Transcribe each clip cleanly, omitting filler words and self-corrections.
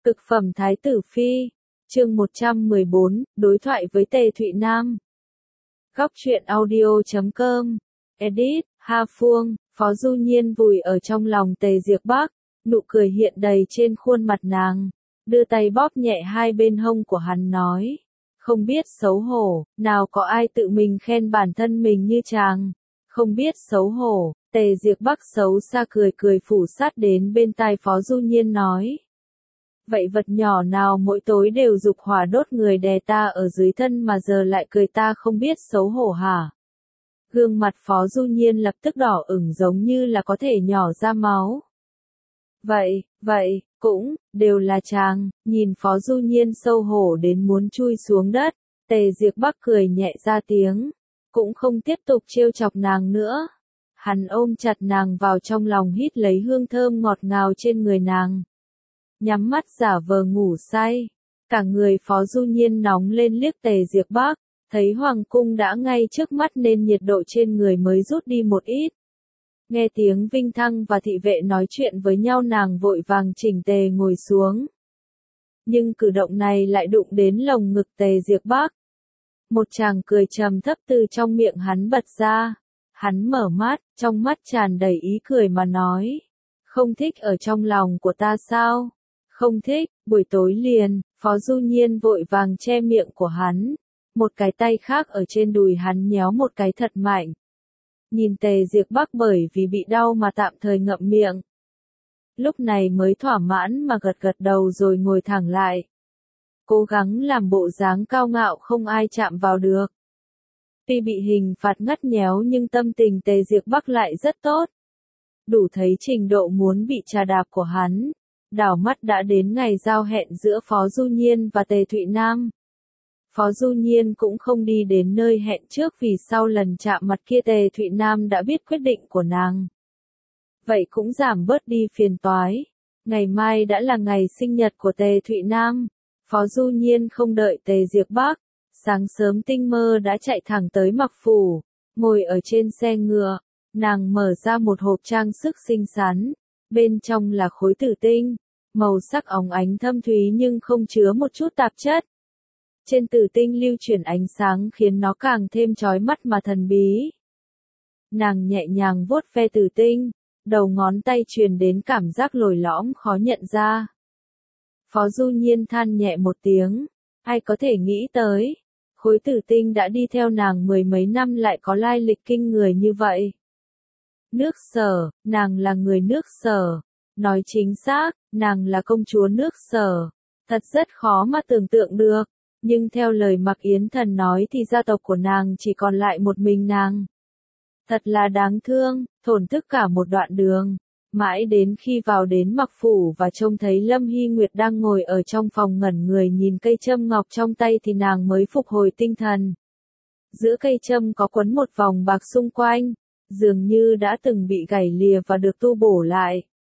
Cực phẩm Thái tử Phi, chương 114, đối thoại với Tề Thụy Nam. Góc truyện audio.com, edit, Ha Phương, Phó Du Nhiên vùi ở trong lòng Tề Diệp Bắc, nụ cười hiện đầy trên khuôn mặt nàng, đưa tay bóp nhẹ hai bên hông của hắn nói, không biết xấu hổ, nào có ai tự mình khen bản thân mình như chàng, không biết xấu hổ. Tề Diệp Bắc xấu xa cười cười phủ sát đến bên tai Phó Du Nhiên nói. Vậy vật nhỏ nào mỗi tối đều dục hỏa đốt người đè ta ở dưới thân mà giờ lại cười ta không biết xấu hổ hả? Gương mặt Phó Du Nhiên lập tức đỏ ửng giống như là có thể nhỏ ra máu. Vậy, cũng, đều là chàng, nhìn Phó Du Nhiên xấu hổ đến muốn chui xuống đất, Tề Diệp Bắc cười nhẹ ra tiếng, cũng không tiếp tục trêu chọc nàng nữa. Hắn ôm chặt nàng vào trong lòng hít lấy hương thơm ngọt ngào trên người nàng. Nhắm mắt giả vờ ngủ say, cả người Phó Du Nhiên nóng lên liếc Tề Diệp Bắc, thấy hoàng cung đã ngay trước mắt nên nhiệt độ trên người mới rút đi một ít. Nghe tiếng Vinh Thăng và thị vệ nói chuyện với nhau nàng vội vàng chỉnh tề ngồi xuống. Nhưng cử động này lại đụng đến lồng ngực Tề Diệp Bắc. Một chàng cười trầm thấp từ trong miệng hắn bật ra. Hắn mở mắt, trong mắt tràn đầy ý cười mà nói. Không thích ở trong lòng của ta sao? Không thích, buổi tối liền, Phó Du Nhiên vội vàng che miệng của hắn. Một cái tay khác ở trên đùi hắn nhéo một cái thật mạnh. Nhìn Tề Diệp Bắc bởi vì bị đau mà tạm thời ngậm miệng. Lúc này mới thỏa mãn mà gật gật đầu rồi ngồi thẳng lại. Cố gắng làm bộ dáng cao ngạo không ai chạm vào được. Tuy bị hình phạt ngắt nhéo nhưng tâm tình Tề Diệp Bắc lại rất tốt. Đủ thấy trình độ muốn bị trà đạp của hắn. Đảo mắt đã đến ngày giao hẹn giữa Phó Du Nhiên và Tề Thụy Nam. Phó Du Nhiên cũng không đi đến nơi hẹn trước vì sau lần chạm mặt kia Tề Thụy Nam đã biết quyết định của nàng. Vậy cũng giảm bớt đi phiền toái. Ngày mai đã là ngày sinh nhật của Tề Thụy Nam. Phó Du Nhiên không đợi Tề Diệp Bắc. Sáng sớm tinh mơ đã chạy thẳng tới Mặc Phủ. Ngồi ở trên xe ngựa. Nàng mở ra một hộp trang sức xinh xắn. Bên trong là khối tử tinh. Màu sắc óng ánh thâm thúy nhưng không chứa một chút tạp chất. Trên tử tinh lưu chuyển ánh sáng khiến nó càng thêm chói mắt mà thần bí. Nàng nhẹ nhàng vuốt ve tử tinh, đầu ngón tay truyền đến cảm giác lồi lõm khó nhận ra. Phó Du Nhiên than nhẹ một tiếng, ai có thể nghĩ tới, khối tử tinh đã đi theo nàng mười mấy năm lại có lai lịch kinh người như vậy. Nước Sở, nàng là người nước Sở. Nói chính xác, nàng là công chúa nước Sở. Thật rất khó mà tưởng tượng được. Nhưng theo lời Mạc Yến Thần nói thì gia tộc của nàng chỉ còn lại một mình nàng. Thật là đáng thương, thổn thức cả một đoạn đường. Mãi đến khi vào đến Mặc Phủ và trông thấy Lâm Hy Nguyệt đang ngồi ở trong phòng ngẩn người nhìn cây châm ngọc trong tay thì nàng mới phục hồi tinh thần. Giữa cây châm có quấn một vòng bạc xung quanh, dường như đã từng bị gãy lìa và được tu bổ lại.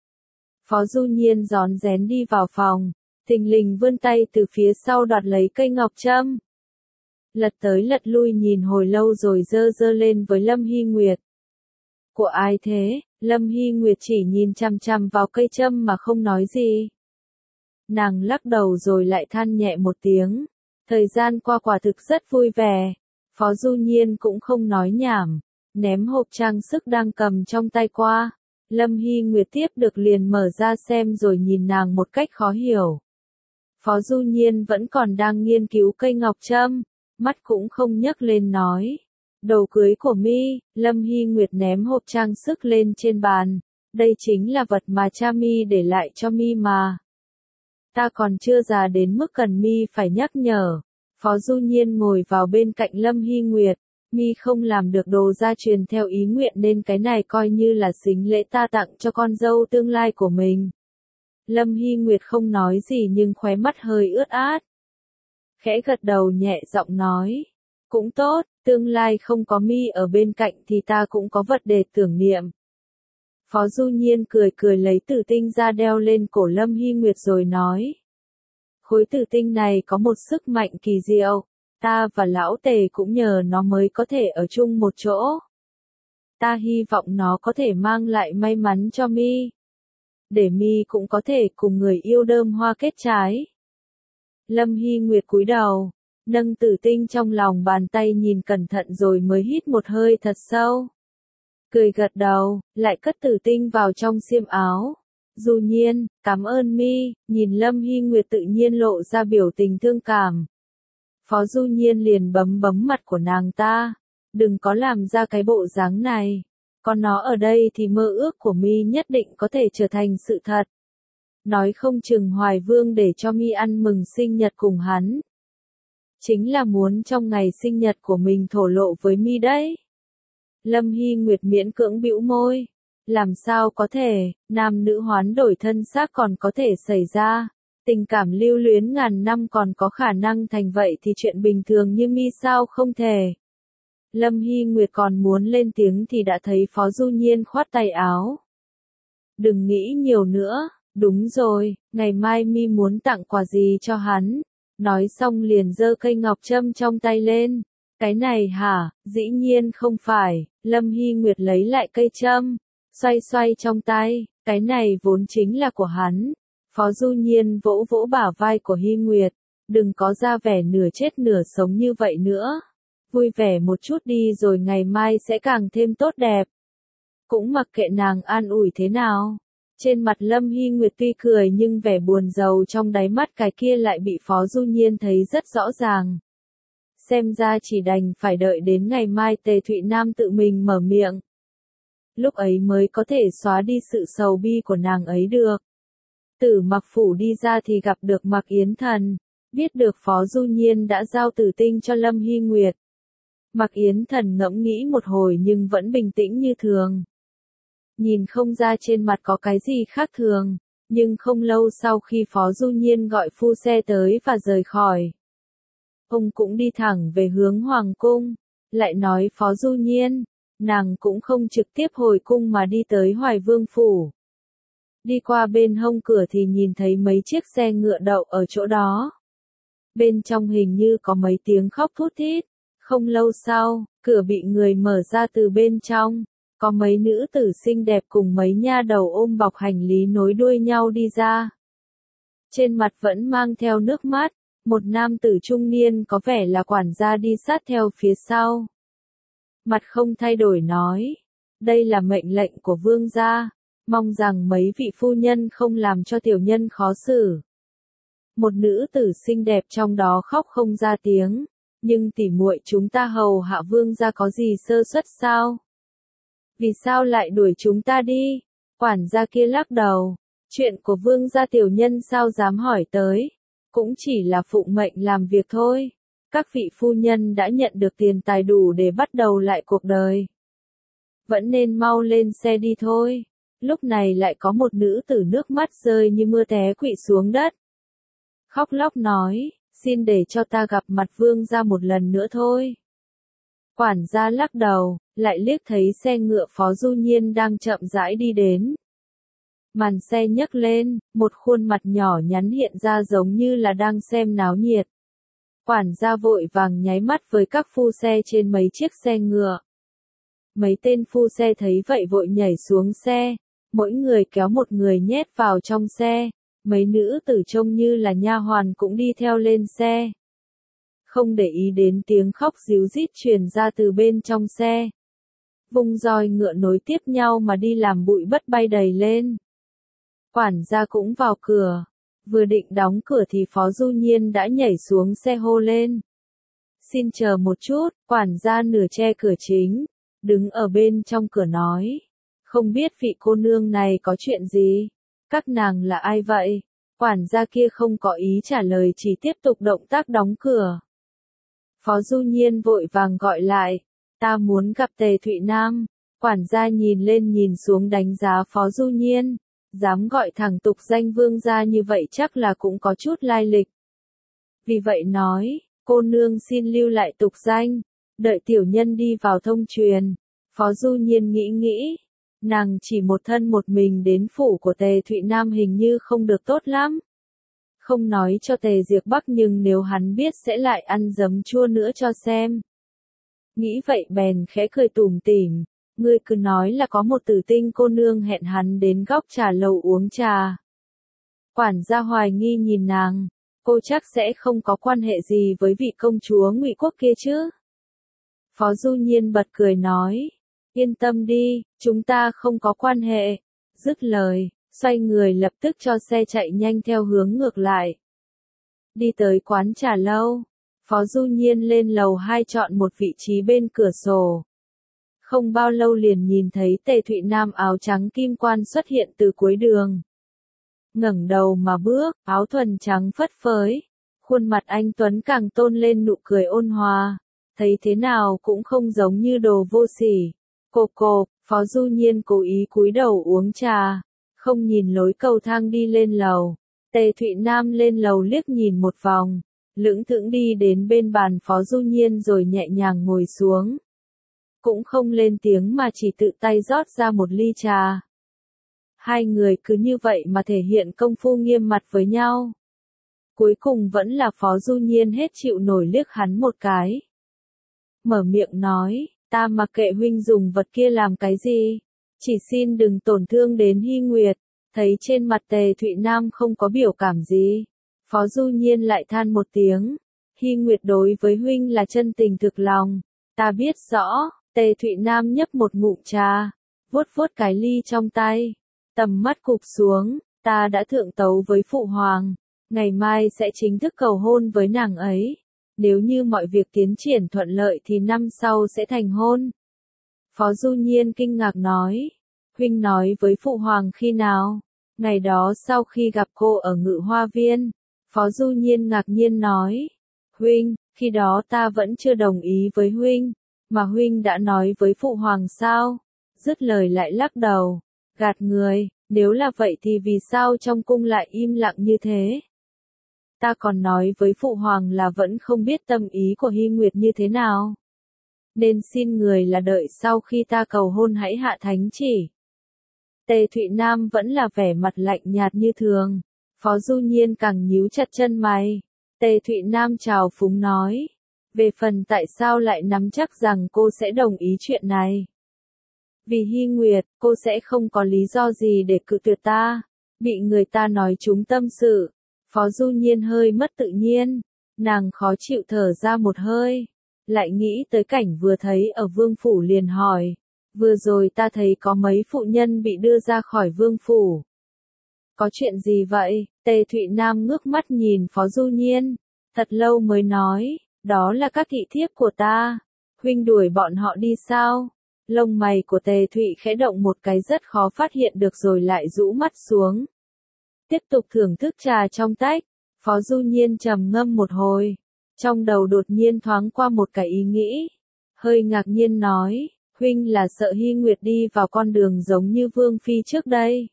Phó Du Nhiên rón rén đi vào phòng, thình lình vươn tay từ phía sau đoạt lấy cây ngọc châm. Lật tới lật lui nhìn hồi lâu rồi giơ giơ lên với Lâm Hy Nguyệt. Của ai thế? Lâm Hy Nguyệt chỉ nhìn chằm chằm vào cây châm mà không nói gì. Nàng lắc đầu rồi lại than nhẹ một tiếng. Thời gian qua quả thực rất vui vẻ. Phó Du Nhiên cũng không nói nhảm, ném hộp trang sức đang cầm trong tay qua. Lâm Hy Nguyệt tiếp được liền mở ra xem rồi nhìn nàng một cách khó hiểu. Phó Du Nhiên vẫn còn đang nghiên cứu cây ngọc trâm, mắt cũng không nhấc lên nói. Đồ cưới của mi, Lâm Hy Nguyệt ném hộp trang sức lên trên bàn. Đây chính là vật mà cha mi để lại cho mi mà. Ta còn chưa già đến mức cần mi phải nhắc nhở. Phó Du Nhiên ngồi vào bên cạnh Lâm Hy Nguyệt. Mi không làm được đồ gia truyền theo ý nguyện nên cái này coi như là sính lễ ta tặng cho con dâu tương lai của mình. Lâm Hy Nguyệt không nói gì nhưng khóe mắt hơi ướt át. Khẽ gật đầu nhẹ giọng nói. Cũng tốt, tương lai không có mi ở bên cạnh thì ta cũng có vật để tưởng niệm. Phó Du Nhiên cười cười lấy tử tinh ra đeo lên cổ Lâm Hy Nguyệt rồi nói. Khối tử tinh này có một sức mạnh kỳ diệu. Ta và lão Tề cũng nhờ nó mới có thể ở chung một chỗ. Ta hy vọng nó có thể mang lại may mắn cho mi. để mi cũng có thể cùng người yêu đơm hoa kết trái. Lâm Hy Nguyệt cúi đầu, nâng tử tinh trong lòng bàn tay nhìn cẩn thận rồi mới hít một hơi thật sâu. Cười gật đầu, lại cất tử tinh vào trong xiêm áo. Du Nhiên, cảm ơn mi, nhìn Lâm Hy Nguyệt tự nhiên lộ ra biểu tình thương cảm. Phó Du Nhiên liền bấm bấm mặt của nàng ta. Đừng có làm ra cái bộ dáng này. Có nó ở đây thì mơ ước của mi nhất định có thể trở thành sự thật. Nói không chừng Hoài Vương để cho mi ăn mừng sinh nhật cùng hắn. Chính là muốn trong ngày sinh nhật của mình thổ lộ với mi đấy. Lâm Hy Nguyệt miễn cưỡng bĩu môi. Làm sao có thể, nam nữ hoán đổi thân xác còn có thể xảy ra. Tình cảm lưu luyến ngàn năm còn có khả năng thành vậy thì chuyện bình thường như mi sao không thể. Lâm Hy Nguyệt còn muốn lên tiếng thì đã thấy Phó Du Nhiên khoát tay áo. Đừng nghĩ nhiều nữa, đúng rồi, ngày mai mi muốn tặng quà gì cho hắn. Nói xong liền giơ cây ngọc trâm trong tay lên. Cái này hả, dĩ nhiên không phải, Lâm Hy Nguyệt lấy lại cây trâm, xoay xoay trong tay, cái này vốn chính là của hắn. Phó Du Nhiên vỗ vỗ bả vai của Hy Nguyệt, đừng có ra vẻ nửa chết nửa sống như vậy nữa. Vui vẻ một chút đi rồi ngày mai sẽ càng thêm tốt đẹp. Cũng mặc kệ nàng an ủi thế nào. Trên mặt Lâm Hy Nguyệt tuy cười nhưng vẻ buồn rầu trong đáy mắt cái kia lại bị Phó Du Nhiên thấy rất rõ ràng. Xem ra chỉ đành phải đợi đến ngày mai Tề Thụy Nam tự mình mở miệng. Lúc ấy mới có thể xóa đi sự sầu bi của nàng ấy được. Từ Mặc Phủ đi ra thì gặp được Mặc Yến Thần, biết được Phó Du Nhiên đã giao tử tinh cho Lâm Hy Nguyệt. Mặc Yến Thần ngẫm nghĩ một hồi nhưng vẫn bình tĩnh như thường. Nhìn không ra trên mặt có cái gì khác thường, nhưng không lâu sau khi Phó Du Nhiên gọi phu xe tới và rời khỏi. Ông cũng đi thẳng về hướng Hoàng Cung, lại nói Phó Du Nhiên, nàng cũng không trực tiếp hồi cung mà đi tới Hoài Vương Phủ. Đi qua bên hông cửa thì nhìn thấy mấy chiếc xe ngựa đậu ở chỗ đó. Bên trong hình như có mấy tiếng khóc thút thít. Không lâu sau, cửa bị người mở ra từ bên trong. Có mấy nữ tử xinh đẹp cùng mấy nha đầu ôm bọc hành lý nối đuôi nhau đi ra. Trên mặt vẫn mang theo nước mắt, một nam tử trung niên có vẻ là quản gia đi sát theo phía sau. Mặt không thay đổi nói, đây là mệnh lệnh của vương gia, mong rằng mấy vị phu nhân không làm cho tiểu nhân khó xử. Một nữ tử xinh đẹp trong đó khóc không ra tiếng, nhưng tỉ muội chúng ta hầu hạ vương gia có gì sơ suất sao? Vì sao lại đuổi chúng ta đi? Quản gia kia lắc đầu, chuyện của vương gia tiểu nhân sao dám hỏi tới, cũng chỉ là phụng mệnh làm việc thôi. Các vị phu nhân đã nhận được tiền tài đủ để bắt đầu lại cuộc đời. Vẫn nên mau lên xe đi thôi. Lúc này lại có một nữ tử nước mắt rơi như mưa té quỵ xuống đất. Khóc lóc nói, xin để cho ta gặp mặt vương gia một lần nữa thôi. Quản gia lắc đầu, lại liếc thấy xe ngựa Phó Du Nhiên đang chậm rãi đi đến. Màn xe nhấc lên, một khuôn mặt nhỏ nhắn hiện ra giống như là đang xem náo nhiệt. Quản gia vội vàng nháy mắt với các phu xe trên mấy chiếc xe ngựa. Mấy tên phu xe thấy vậy vội nhảy xuống xe, mỗi người kéo một người nhét vào trong xe, mấy nữ tử trông như là nha hoàn cũng đi theo lên xe. Không để ý đến tiếng khóc ríu rít truyền ra từ bên trong xe. Vung roi ngựa nối tiếp nhau mà đi làm bụi bất bay đầy lên. Quản gia cũng vào cửa. Vừa định đóng cửa thì Phó Du Nhiên đã nhảy xuống xe hô lên. Xin chờ một chút, quản gia nửa che cửa chính, đứng ở bên trong cửa nói. Không biết vị cô nương này có chuyện gì? Các nàng là ai vậy? Quản gia kia không có ý trả lời chỉ tiếp tục động tác đóng cửa. Phó Du Nhiên vội vàng gọi lại. Ta muốn gặp Tề Thụy Nam. Quản gia nhìn lên nhìn xuống đánh giá Phó Du Nhiên. Dám gọi thẳng tục danh vương gia như vậy chắc là cũng có chút lai lịch. Vì vậy nói, cô nương xin lưu lại tục danh, đợi tiểu nhân đi vào thông truyền. Phó Du Nhiên nghĩ nghĩ, nàng chỉ một thân một mình đến phủ của Tề Thụy Nam hình như không được tốt lắm. Không nói cho Tề Diệp Bắc nhưng nếu hắn biết sẽ lại ăn giấm chua nữa cho xem. Nghĩ vậy bèn khẽ cười tủm tỉm, Ngươi cứ nói là có một tử tinh cô nương hẹn hắn đến góc trà lầu uống trà. Quản gia hoài nghi nhìn nàng, cô chắc sẽ không có quan hệ gì với vị công chúa Ngụy Quốc kia chứ? Phó Du Nhiên bật cười nói, yên tâm đi, chúng ta không có quan hệ. Dứt lời, xoay người lập tức cho xe chạy nhanh theo hướng ngược lại. Đi tới quán trà lâu, Phó Du Nhiên lên lầu 2 chọn một vị trí bên cửa sổ. Không bao lâu liền nhìn thấy Tề Thụy Nam áo trắng kim quan xuất hiện từ cuối đường. Ngẩng đầu mà bước, áo thuần trắng phất phới, khuôn mặt anh tuấn càng tôn lên nụ cười ôn hòa, thấy thế nào cũng không giống như đồ vô sỉ. Cô, Phó Du Nhiên cố ý cúi đầu uống trà, không nhìn lối cầu thang đi lên lầu. Tề Thụy Nam lên lầu liếc nhìn một vòng, lững thững đi đến bên bàn Phó Du Nhiên rồi nhẹ nhàng ngồi xuống. Cũng không lên tiếng mà chỉ tự tay rót ra một ly trà. Hai người cứ như vậy mà thể hiện công phu nghiêm mặt với nhau. Cuối cùng vẫn là Phó Du Nhiên hết chịu nổi liếc hắn một cái. Mở miệng nói, ta mặc kệ huynh dùng vật kia làm cái gì, chỉ xin đừng tổn thương đến Hy Nguyệt. Thấy trên mặt Tề Thụy Nam không có biểu cảm gì, Phó Du Nhiên lại than một tiếng, Hy Nguyệt đối với huynh là chân tình thực lòng, ta biết rõ. Tề Thụy Nam nhấp một ngụm trà, vuốt vuốt cái ly trong tay, tầm mắt cụp xuống, ta đã thượng tấu với Phụ Hoàng, ngày mai sẽ chính thức cầu hôn với nàng ấy. Nếu như mọi việc tiến triển thuận lợi thì năm sau sẽ thành hôn. Phó Du Nhiên kinh ngạc nói, huynh nói với Phụ Hoàng khi nào? Ngày đó sau khi gặp cô ở Ngự Hoa Viên. Phó Du Nhiên ngạc nhiên nói, huynh, khi đó ta vẫn chưa đồng ý với huynh, mà huynh đã nói với Phụ Hoàng sao? Dứt lời lại lắc đầu, gạt người, nếu là vậy thì vì sao trong cung lại im lặng như thế? Ta còn nói với Phụ Hoàng là vẫn không biết tâm ý của Hy Nguyệt như thế nào. Nên xin người là đợi sau khi ta cầu hôn hãy hạ thánh chỉ. Tề Thụy Nam vẫn là vẻ mặt lạnh nhạt như thường. Phó Du Nhiên càng nhíu chặt chân mày. Tề Thụy Nam chào phúng nói, về phần tại sao lại nắm chắc rằng cô sẽ đồng ý chuyện này. Vì Hy Nguyệt, cô sẽ không có lý do gì để cự tuyệt ta. Bị người ta nói trúng tâm sự. Phó Du Nhiên hơi mất tự nhiên. Nàng khó chịu thở ra một hơi. Lại nghĩ tới cảnh vừa thấy ở vương phủ liền hỏi. Vừa rồi ta thấy có mấy phụ nhân bị đưa ra khỏi vương phủ. Có chuyện gì vậy? Tề Thụy Nam ngước mắt nhìn Phó Du Nhiên. Thật lâu mới nói, đó là các kỵ thiếp của ta. Huynh đuổi bọn họ đi sao? Lông mày của Tề Thụy khẽ động một cái rất khó phát hiện được rồi lại rũ mắt xuống. Tiếp tục thưởng thức trà trong tách, Phó Du Nhiên trầm ngâm một hồi. Trong đầu đột nhiên thoáng qua một cái ý nghĩ. Hơi ngạc nhiên nói, huynh là sợ Hy Nguyệt đi vào con đường giống như Vương Phi trước đây.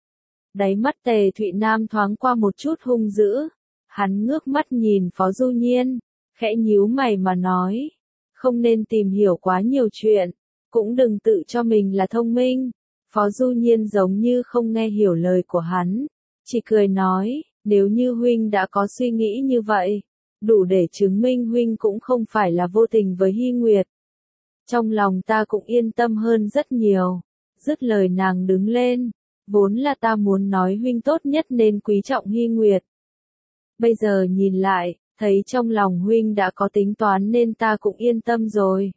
Đáy mắt Tề Thụy Nam thoáng qua một chút hung dữ. Hắn ngước mắt nhìn Phó Du Nhiên, khẽ nhíu mày mà nói. Không nên tìm hiểu quá nhiều chuyện, cũng đừng tự cho mình là thông minh. Phó Du Nhiên giống như không nghe hiểu lời của hắn, chỉ cười nói, nếu như huynh đã có suy nghĩ như vậy, đủ để chứng minh huynh cũng không phải là vô tình với Hy Nguyệt. Trong lòng ta cũng yên tâm hơn rất nhiều. Dứt lời nàng đứng lên, vốn là ta muốn nói huynh tốt nhất nên quý trọng Hy Nguyệt. Bây giờ nhìn lại, thấy trong lòng huynh đã có tính toán nên ta cũng yên tâm rồi.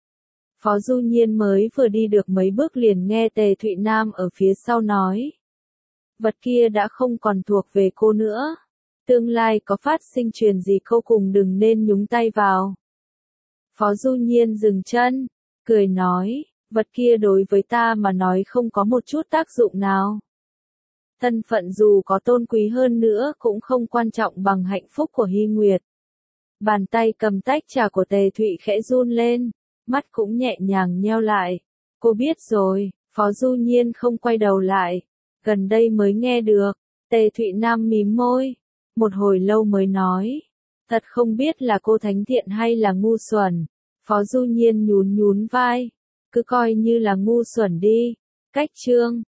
Phó Du Nhiên mới vừa đi được mấy bước liền nghe Tề Thụy Nam ở phía sau nói. Vật kia đã không còn thuộc về cô nữa. Tương lai có phát sinh chuyện gì cô cùng đừng nên nhúng tay vào. Phó Du Nhiên dừng chân, cười nói, vật kia đối với ta mà nói không có một chút tác dụng nào. Thân phận dù có tôn quý hơn nữa cũng không quan trọng bằng hạnh phúc của Hy Nguyệt. Bàn tay cầm tách trà của Tề Thụy khẽ run lên, mắt cũng nhẹ nhàng nheo lại. Cô biết rồi, Phó Du Nhiên không quay đầu lại. Gần đây mới nghe được. Tề Thụy Nam mím môi. Một hồi lâu mới nói. Thật không biết là cô thánh thiện hay là ngu xuẩn. Phó Du Nhiên nhún nhún vai. Cứ coi như là ngu xuẩn đi. Cách chương